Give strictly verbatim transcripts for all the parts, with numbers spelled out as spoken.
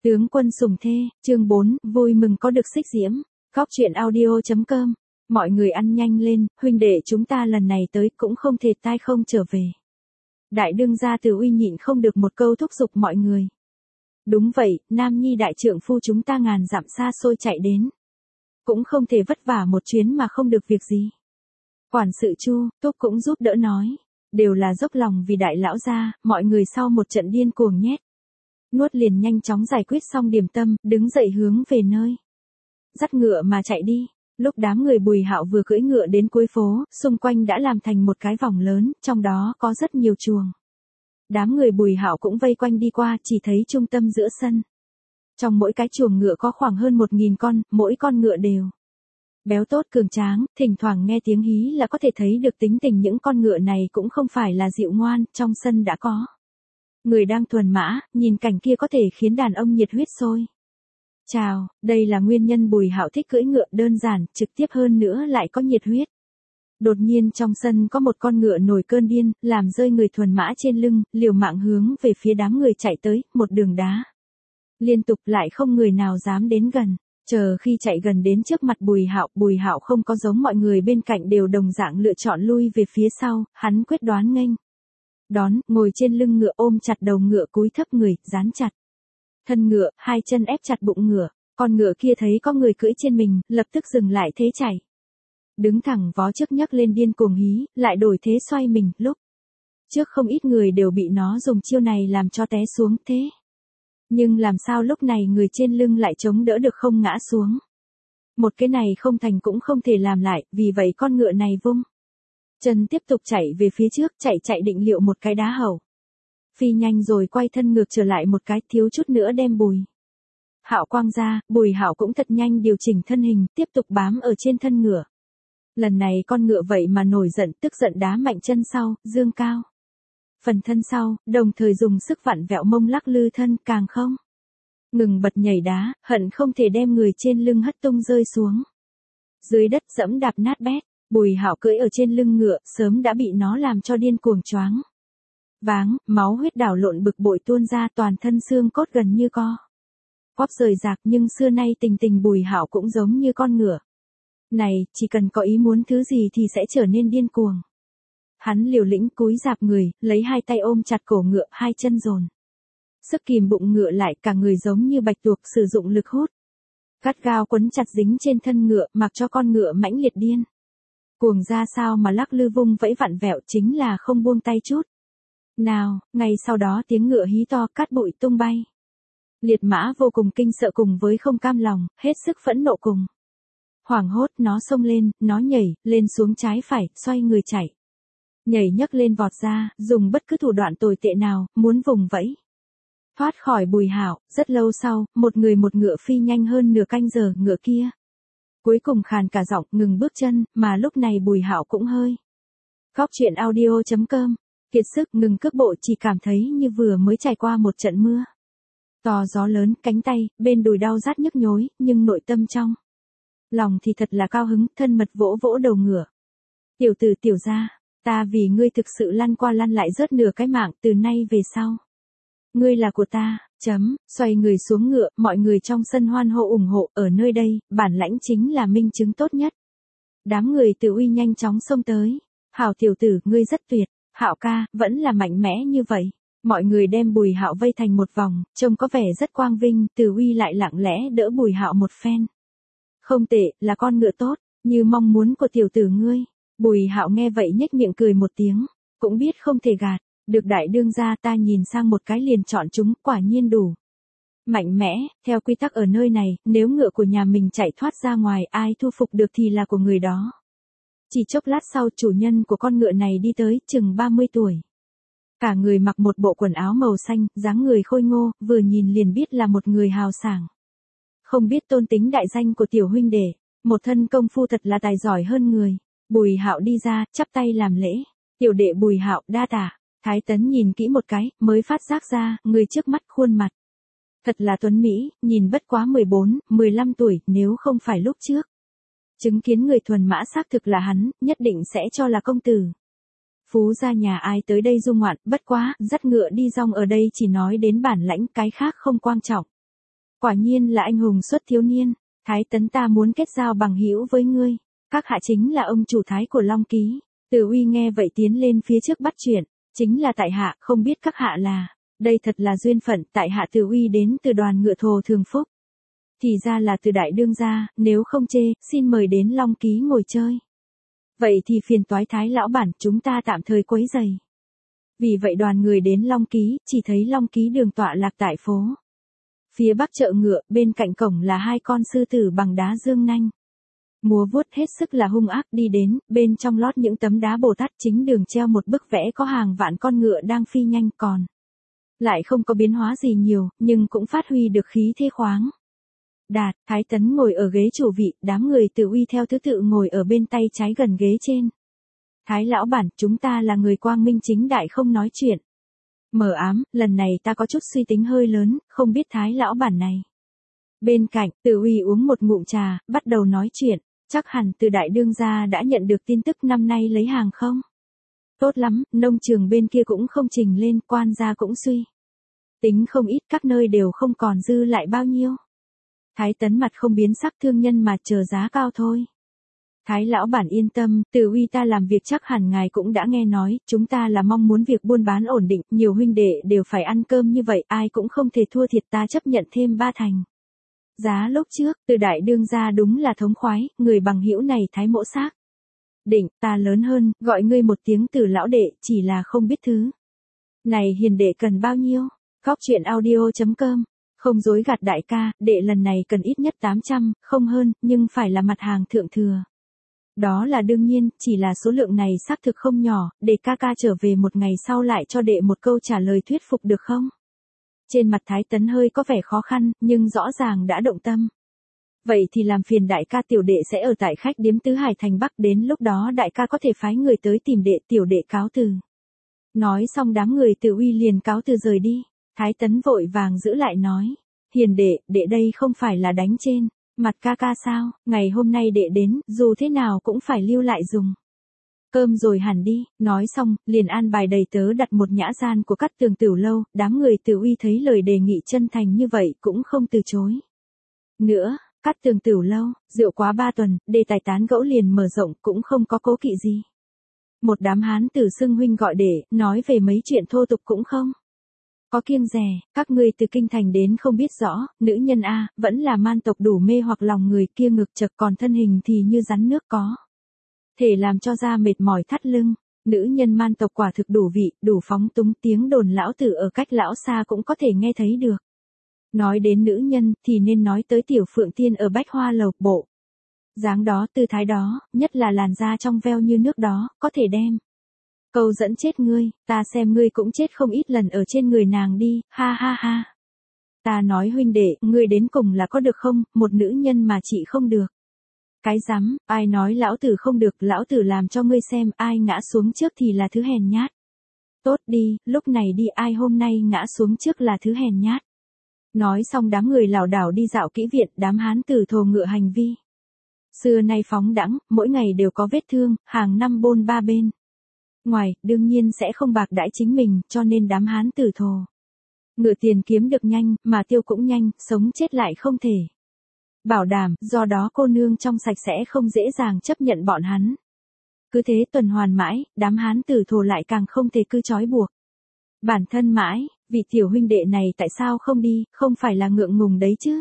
Tướng quân sủng thê, chương bốn, vui mừng có được xích diễm. Góc truyện audio chấm com. Mọi người ăn nhanh lên, huynh đệ chúng ta lần này tới cũng không thể tai không trở về. Đại đương gia Từ Uy nhịn không được một câu thúc giục mọi người. Đúng vậy, Nam Nhi đại trượng phu chúng ta ngàn dặm xa xôi chạy đến. Cũng không thể vất vả một chuyến mà không được việc gì. Quản sự Chu, Túc cũng giúp đỡ nói. Đều là dốc lòng vì đại lão gia, mọi người sau một trận điên cuồng nhét. Nuốt liền nhanh chóng giải quyết xong điểm tâm, đứng dậy hướng về nơi. Dắt ngựa mà chạy đi. Lúc đám người Bùi Hạo vừa cưỡi ngựa đến cuối phố, xung quanh đã làm thành một cái vòng lớn, trong đó có rất nhiều chuồng. Đám người Bùi Hạo cũng vây quanh đi qua, chỉ thấy trung tâm giữa sân. Trong mỗi cái chuồng ngựa có khoảng hơn một nghìn con, mỗi con ngựa đều béo tốt cường tráng, thỉnh thoảng nghe tiếng hí là có thể thấy được tính tình những con ngựa này cũng không phải là dịu ngoan, trong sân đã có người đang thuần mã, nhìn cảnh kia có thể khiến đàn ông nhiệt huyết sôi. Chào, đây là nguyên nhân Bùi Hạo thích cưỡi ngựa, đơn giản, trực tiếp hơn nữa lại có nhiệt huyết. Đột nhiên trong sân có một con ngựa nổi cơn điên, làm rơi người thuần mã trên lưng, liều mạng hướng về phía đám người chạy tới, một đường đá. Liên tục lại không người nào dám đến gần. Chờ khi chạy gần đến trước mặt Bùi Hạo, Bùi Hạo không có giống mọi người bên cạnh đều đồng dạng lựa chọn lui về phía sau, hắn quyết đoán nghênh đón, ngồi trên lưng ngựa ôm chặt đầu ngựa cúi thấp người, dán chặt thân ngựa, hai chân ép chặt bụng ngựa. Con ngựa kia thấy có người cưỡi trên mình, lập tức dừng lại thế chạy. Đứng thẳng vó trước nhấc lên điên cuồng hí, lại đổi thế xoay mình, lúc trước không ít người đều bị nó dùng chiêu này làm cho té xuống thế. Nhưng làm sao lúc này người trên lưng lại chống đỡ được không ngã xuống. Một cái này không thành cũng không thể làm lại, vì vậy con ngựa này vung chân tiếp tục chạy về phía trước, chạy chạy định liệu một cái đá hậu. Phi nhanh rồi quay thân ngược trở lại một cái, thiếu chút nữa đem Bùi Hạo quăng ra. Bùi Hạo cũng thật nhanh điều chỉnh thân hình, tiếp tục bám ở trên thân ngựa. Lần này con ngựa vậy mà nổi giận, tức giận đá mạnh chân sau, dương cao phần thân sau, đồng thời dùng sức vặn vẹo mông lắc lư thân, càng không ngừng bật nhảy đá, hận không thể đem người trên lưng hất tung rơi xuống dưới đất, dẫm đạp nát bét. Bùi Hạo cưỡi ở trên lưng ngựa, sớm đã bị nó làm cho điên cuồng choáng váng, máu huyết đảo lộn bực bội tuôn ra, toàn thân xương cốt gần như co quắp rời rạc. Nhưng xưa nay tình tình Bùi Hạo cũng giống như con ngựa này, chỉ cần có ý muốn thứ gì thì sẽ trở nên điên cuồng. Hắn liều lĩnh cúi rạp người, lấy hai tay ôm chặt cổ ngựa, hai chân dồn sức kìm bụng ngựa lại, cả người giống như bạch tuộc sử dụng lực hút gắt gao quấn chặt dính trên thân ngựa, mặc cho con ngựa mãnh liệt điên cuồng ra sao mà lắc lư vung vẫy vặn vẹo, chính là không buông tay chút nào. Ngay sau đó tiếng ngựa hí to, cát bụi tung bay. Liệt mã vô cùng kinh sợ cùng với không cam lòng, hết sức phẫn nộ cùng hoảng hốt, nó xông lên, nó nhảy lên xuống trái phải, xoay người chạy, nhảy nhấc lên vọt ra, dùng bất cứ thủ đoạn tồi tệ nào, muốn vùng vẫy thoát khỏi Bùi Hạo. Rất lâu sau, một người một ngựa phi nhanh hơn nửa canh giờ, ngựa kia cuối cùng khàn cả giọng, ngừng bước chân, mà lúc này Bùi Hạo cũng hơi góc truyện audio chấm com kiệt sức, ngừng cước bộ, chỉ cảm thấy như vừa mới trải qua một trận mưa to gió lớn. Cánh tay, bên đùi đau rát nhức nhối, nhưng nội tâm trong lòng thì thật là cao hứng, thân mật vỗ vỗ đầu ngựa. Tiểu tử tiểu gia, ta vì ngươi thực sự lăn qua lăn lại rớt nửa cái mạng, từ nay về sau ngươi là của ta. Chấm, xoay người xuống ngựa, mọi người trong sân hoan hô ủng hộ, ở nơi đây, bản lãnh chính là minh chứng tốt nhất. Đám người Từ Uy nhanh chóng xông tới. Hảo tiểu tử, ngươi rất tuyệt. Hạo ca, vẫn là mạnh mẽ như vậy. Mọi người đem Bùi Hạo vây thành một vòng, trông có vẻ rất quang vinh, Từ Uy lại lặng lẽ đỡ Bùi Hạo một phen. Không tệ, là con ngựa tốt, như mong muốn của tiểu tử ngươi. Bùi Hạo nghe vậy nhếch miệng cười một tiếng, cũng biết không thể gạt được đại đương gia, ta nhìn sang một cái liền chọn chúng, quả nhiên đủ mạnh mẽ. Theo quy tắc ở nơi này, nếu ngựa của nhà mình chạy thoát ra ngoài, ai thu phục được thì là của người đó. Chỉ chốc lát sau, chủ nhân của con ngựa này đi tới, chừng ba mươi tuổi. Cả người mặc một bộ quần áo màu xanh, dáng người khôi ngô, vừa nhìn liền biết là một người hào sảng. Không biết tôn tính đại danh của tiểu huynh đệ, một thân công phu thật là tài giỏi hơn người. Bùi Hạo đi ra, chắp tay làm lễ. Tiểu đệ Bùi Hạo, đa tạ. Thái Tấn nhìn kỹ một cái, mới phát giác ra, người trước mắt khuôn mặt thật là tuấn mỹ, nhìn bất quá mười bốn, mười lăm tuổi, nếu không phải lúc trước chứng kiến người thuần mã xác thực là hắn, nhất định sẽ cho là công tử. Phú gia nhà ai tới đây du ngoạn, bất quá, dắt ngựa đi rong ở đây chỉ nói đến bản lãnh, cái khác không quan trọng. Quả nhiên là anh hùng xuất thiếu niên, Thái Tấn ta muốn kết giao bằng hữu với ngươi. Các hạ chính là ông chủ Thái của Long Ký. Từ Uy nghe vậy tiến lên phía trước bắt chuyện, chính là tại hạ, không biết các hạ là, đây thật là duyên phận, tại hạ Từ Uy đến từ đoàn ngựa thồ Thường Phúc. Thì ra là từ đại đương gia, nếu không chê, xin mời đến Long Ký ngồi chơi. Vậy thì phiền toái Thái lão bản, chúng ta tạm thời quấy rầy. Vì vậy đoàn người đến Long Ký, chỉ thấy Long Ký đường tọa lạc tại phố. Phía bắc chợ ngựa, bên cạnh cổng là hai con sư tử bằng đá dương nanh. Múa vuốt hết sức là hung ác đi đến, bên trong lót những tấm đá Bồ Tát, chính đường treo một bức vẽ có hàng vạn con ngựa đang phi nhanh, còn lại không có biến hóa gì nhiều, nhưng cũng phát huy được khí thế khoáng đạt. Thái Tấn ngồi ở ghế chủ vị, đám người Từ Uy theo thứ tự ngồi ở bên tay trái gần ghế trên. Thái lão bản, chúng ta là người quang minh chính đại không nói chuyện mờ ám, lần này ta có chút suy tính hơi lớn, không biết Thái lão bản này. Bên cạnh, Từ Uy uống một ngụm trà, bắt đầu nói chuyện, chắc hẳn từ đại đương gia đã nhận được tin tức năm nay lấy hàng không? Tốt lắm, nông trường bên kia cũng không trình lên, quan gia cũng suy tính không ít, các nơi đều không còn dư lại bao nhiêu. Thái Tấn mặt không biến sắc, thương nhân mà chờ giá cao thôi. Thái lão bản yên tâm, Từ Uy ta làm việc chắc hẳn ngài cũng đã nghe nói, chúng ta là mong muốn việc buôn bán ổn định, nhiều huynh đệ đều phải ăn cơm như vậy, ai cũng không thể thua thiệt, ta chấp nhận thêm ba thành. Giá lúc trước, từ đại đương gia đúng là thống khoái, người bằng hữu này Thái mỗ xác định, ta lớn hơn, gọi ngươi một tiếng Từ lão đệ, chỉ là không biết thứ này hiền đệ cần bao nhiêu. Góc truyện audio chấm com. Không dối gạt đại ca, đệ lần này cần ít nhất tám trăm, không hơn, nhưng phải là mặt hàng thượng thừa. Đó là đương nhiên, chỉ là số lượng này xác thực không nhỏ, để ca ca trở về một ngày sau lại cho đệ một câu trả lời thuyết phục được không? Trên mặt Thái Tấn hơi có vẻ khó khăn, nhưng rõ ràng đã động tâm. Vậy thì làm phiền đại ca, tiểu đệ sẽ ở tại khách điếm Tứ Hải thành Bắc, đến lúc đó đại ca có thể phái người tới tìm đệ, tiểu đệ cáo từ. Nói xong đám người Từ Uy liền cáo từ rời đi. Thái Tấn vội vàng giữ lại nói, hiền đệ, đệ đây không phải là đánh trên mặt ca ca sao, ngày hôm nay đệ đến, dù thế nào cũng phải lưu lại dùng cơm rồi hẳn đi. Nói xong, liền an bài đầy tớ đặt một nhã gian của Cát Tường Tiểu lâu, đám người Từ Uy thấy lời đề nghị chân thành như vậy cũng không từ chối. Nữa, Cát Tường Tiểu lâu, rượu quá ba tuần, đề tài tán gẫu liền mở rộng, cũng không có cố kỵ gì. Một đám hán tử xưng huynh gọi đệ, nói về mấy chuyện thô tục cũng không có kiêng dè, các ngươi từ kinh thành đến không biết rõ, nữ nhân a, vẫn là man tộc đủ mê hoặc lòng người, kia ngực chật, còn thân hình thì như rắn nước có thể làm cho da mệt mỏi thắt lưng. Nữ nhân man tộc quả thực đủ vị, đủ phóng túng, tiếng đồn lão tử ở cách lão xa cũng có thể nghe thấy được. Nói đến nữ nhân, thì nên nói tới Tiểu Phượng Tiên ở Bách Hoa Lầu, bộ dáng đó, tư thái đó, nhất là làn da trong veo như nước đó, có thể đem câu dẫn chết ngươi, ta xem ngươi cũng chết không ít lần ở trên người nàng đi, ha ha ha. Ta nói huynh đệ, ngươi đến cùng là có được không, một nữ nhân mà chị không được. Cái rắm, ai nói lão tử không được, lão tử làm cho ngươi xem, ai ngã xuống trước thì là thứ hèn nhát. Tốt đi, lúc này đi, ai hôm nay ngã xuống trước là thứ hèn nhát. Nói xong đám người lảo đảo đi dạo kỹ viện, đám hán tử thồ ngựa hành vi xưa nay phóng đãng, mỗi ngày đều có vết thương, hàng năm bôn ba bên ngoài, đương nhiên sẽ không bạc đãi chính mình, cho nên đám hán tử thồ ngựa tiền kiếm được nhanh, mà tiêu cũng nhanh, sống chết lại không thể bảo đảm, do đó cô nương trong sạch sẽ không dễ dàng chấp nhận bọn hắn. Cứ thế tuần hoàn mãi, đám hán tử thồ lại càng không thể cứ trói buộc bản thân mãi, vì tiểu huynh đệ này tại sao không đi, không phải là ngượng ngùng đấy chứ?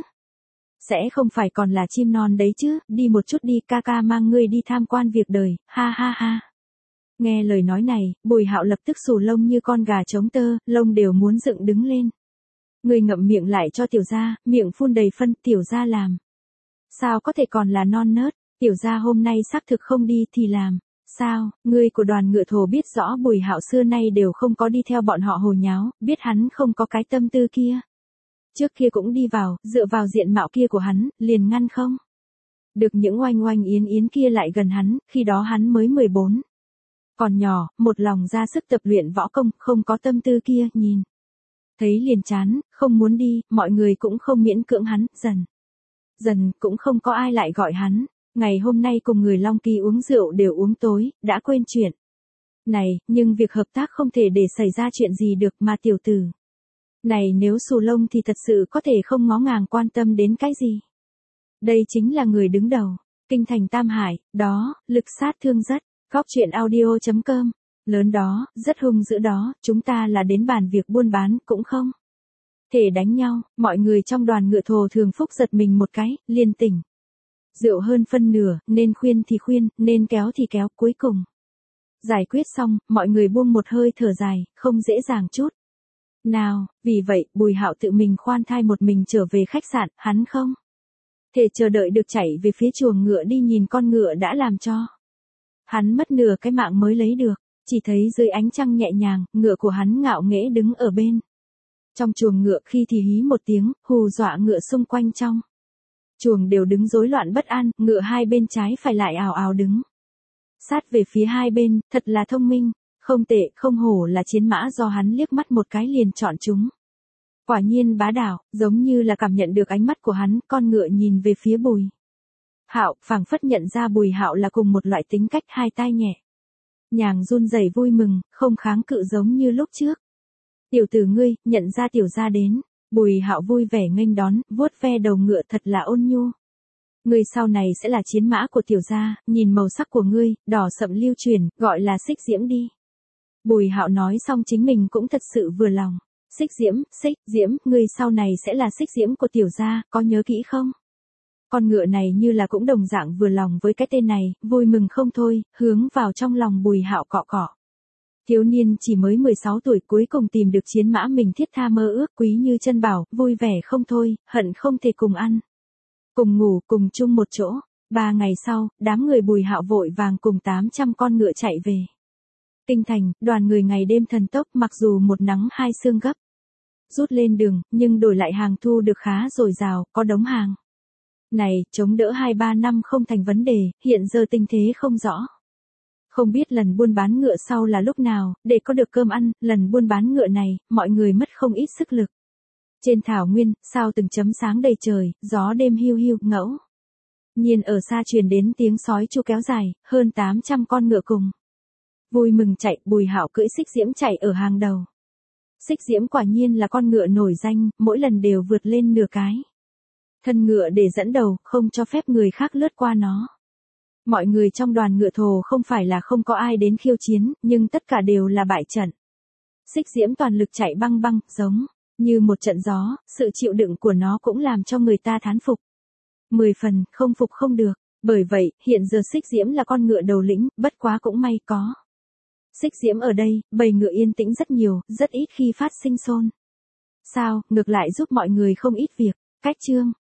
Sẽ không phải còn là chim non đấy chứ, đi một chút đi, ca ca mang ngươi đi tham quan việc đời, ha ha ha. Nghe lời nói này, Bùi Hạo lập tức xù lông như con gà trống tơ, lông đều muốn dựng đứng lên. Ngươi ngậm miệng lại cho tiểu gia, miệng phun đầy phân, tiểu gia làm sao có thể còn là non nớt, tiểu gia hôm nay xác thực không đi thì làm sao? Ngươi của đoàn ngựa thồ biết rõ Bùi Hạo xưa nay đều không có đi theo bọn họ hồ nháo, biết hắn không có cái tâm tư kia. Trước kia cũng đi vào, dựa vào diện mạo kia của hắn, liền ngăn không được những oanh oanh yến yến kia lại gần hắn, khi đó hắn mới mười bốn. Còn nhỏ, một lòng ra sức tập luyện võ công, không có tâm tư kia, nhìn thấy liền chán, không muốn đi, mọi người cũng không miễn cưỡng hắn, dần dần cũng không có ai lại gọi hắn. Ngày hôm nay cùng người Long Ký uống rượu đều uống tối, đã quên chuyện này, nhưng việc hợp tác không thể để xảy ra chuyện gì được, mà tiểu tử Này nếu xù lông thì thật sự có thể không ngó ngàng quan tâm đến cái gì. Đây chính là người đứng đầu, kinh thành Tam Hải, đó, lực sát thương rất, Cóc truyện audio chấm com, lớn đó, rất hung dữ đó, chúng ta là đến bàn việc buôn bán, cũng không thể đánh nhau, mọi người trong đoàn ngựa thồ thường phúc giật mình một cái, liền tỉnh. Rượu hơn phân nửa, nên khuyên thì khuyên, nên kéo thì kéo, cuối cùng. Giải quyết xong, mọi người buông một hơi thở dài, không dễ dàng chút. Nào, vì vậy, Bùi Hạo tự mình khoan thai một mình trở về khách sạn, hắn không thể chờ đợi được chạy về phía chuồng ngựa đi nhìn con ngựa đã làm cho. Hắn mất nửa cái mạng mới lấy được, chỉ thấy dưới ánh trăng nhẹ nhàng, ngựa của hắn ngạo nghễ đứng ở bên. Trong chuồng ngựa khi thì hí một tiếng, hù dọa ngựa xung quanh trong. Chuồng đều đứng rối loạn bất an, ngựa hai bên trái phải lại ào ào đứng. Sát về phía hai bên, thật là thông minh, không tệ, không hổ là chiến mã do hắn liếc mắt một cái liền chọn chúng. Quả nhiên bá đạo, giống như là cảm nhận được ánh mắt của hắn, con ngựa nhìn về phía Bùi Hạo, phảng phất nhận ra Bùi Hạo là cùng một loại tính cách, hai tai nhẹ nhàng run rẩy vui mừng, không kháng cự giống như lúc trước. Tiểu tử ngươi, nhận ra tiểu gia đến. Bùi Hạo vui vẻ nghênh đón, vuốt ve đầu ngựa thật là ôn nhu. Ngươi sau này sẽ là chiến mã của tiểu gia, nhìn màu sắc của ngươi, đỏ sậm lưu truyền, gọi là Xích Diễm đi. Bùi Hạo nói xong chính mình cũng thật sự vừa lòng. Xích Diễm, Xích Diễm, ngươi sau này sẽ là Xích Diễm của tiểu gia, có nhớ kỹ không? Con ngựa này như là cũng đồng dạng vừa lòng với cái tên này, vui mừng không thôi, hướng vào trong lòng Bùi Hạo cọ cọ. Thiếu niên chỉ mới mười sáu tuổi cuối cùng tìm được chiến mã mình thiết tha mơ ước, quý như chân bảo, vui vẻ không thôi, hận không thể cùng ăn, cùng ngủ, cùng chung một chỗ. Ba ngày sau, đám người Bùi Hạo vội vàng cùng tám trăm con ngựa chạy về kinh thành, đoàn người ngày đêm thần tốc, mặc dù một nắng hai sương gấp rút lên đường, nhưng đổi lại hàng thu được khá dồi dào, có đống hàng này, chống đỡ hai ba năm không thành vấn đề, hiện giờ tình thế không rõ. Không biết lần buôn bán ngựa sau là lúc nào, để có được cơm ăn, lần buôn bán ngựa này, mọi người mất không ít sức lực. Trên thảo nguyên, sao từng chấm sáng đầy trời, gió đêm hiu hiu, ngẫu nhiên ở xa truyền đến tiếng sói chu kéo dài, hơn tám trăm con ngựa cùng vui mừng chạy, Bùi Hạo cưỡi Xích Diễm chạy ở hàng đầu. Xích Diễm quả nhiên là con ngựa nổi danh, mỗi lần đều vượt lên nửa cái thân ngựa để dẫn đầu, không cho phép người khác lướt qua nó. Mọi người trong đoàn ngựa thồ không phải là không có ai đến khiêu chiến, nhưng tất cả đều là bại trận. Xích Diễm toàn lực chạy băng băng, giống như một trận gió, sự chịu đựng của nó cũng làm cho người ta thán phục. Mười phần, không phục không được. Bởi vậy, hiện giờ Xích Diễm là con ngựa đầu lĩnh, bất quá cũng may có Xích Diễm ở đây, bầy ngựa yên tĩnh rất nhiều, rất ít khi phát sinh xôn. Sao, ngược lại giúp mọi người không ít việc. Cách chương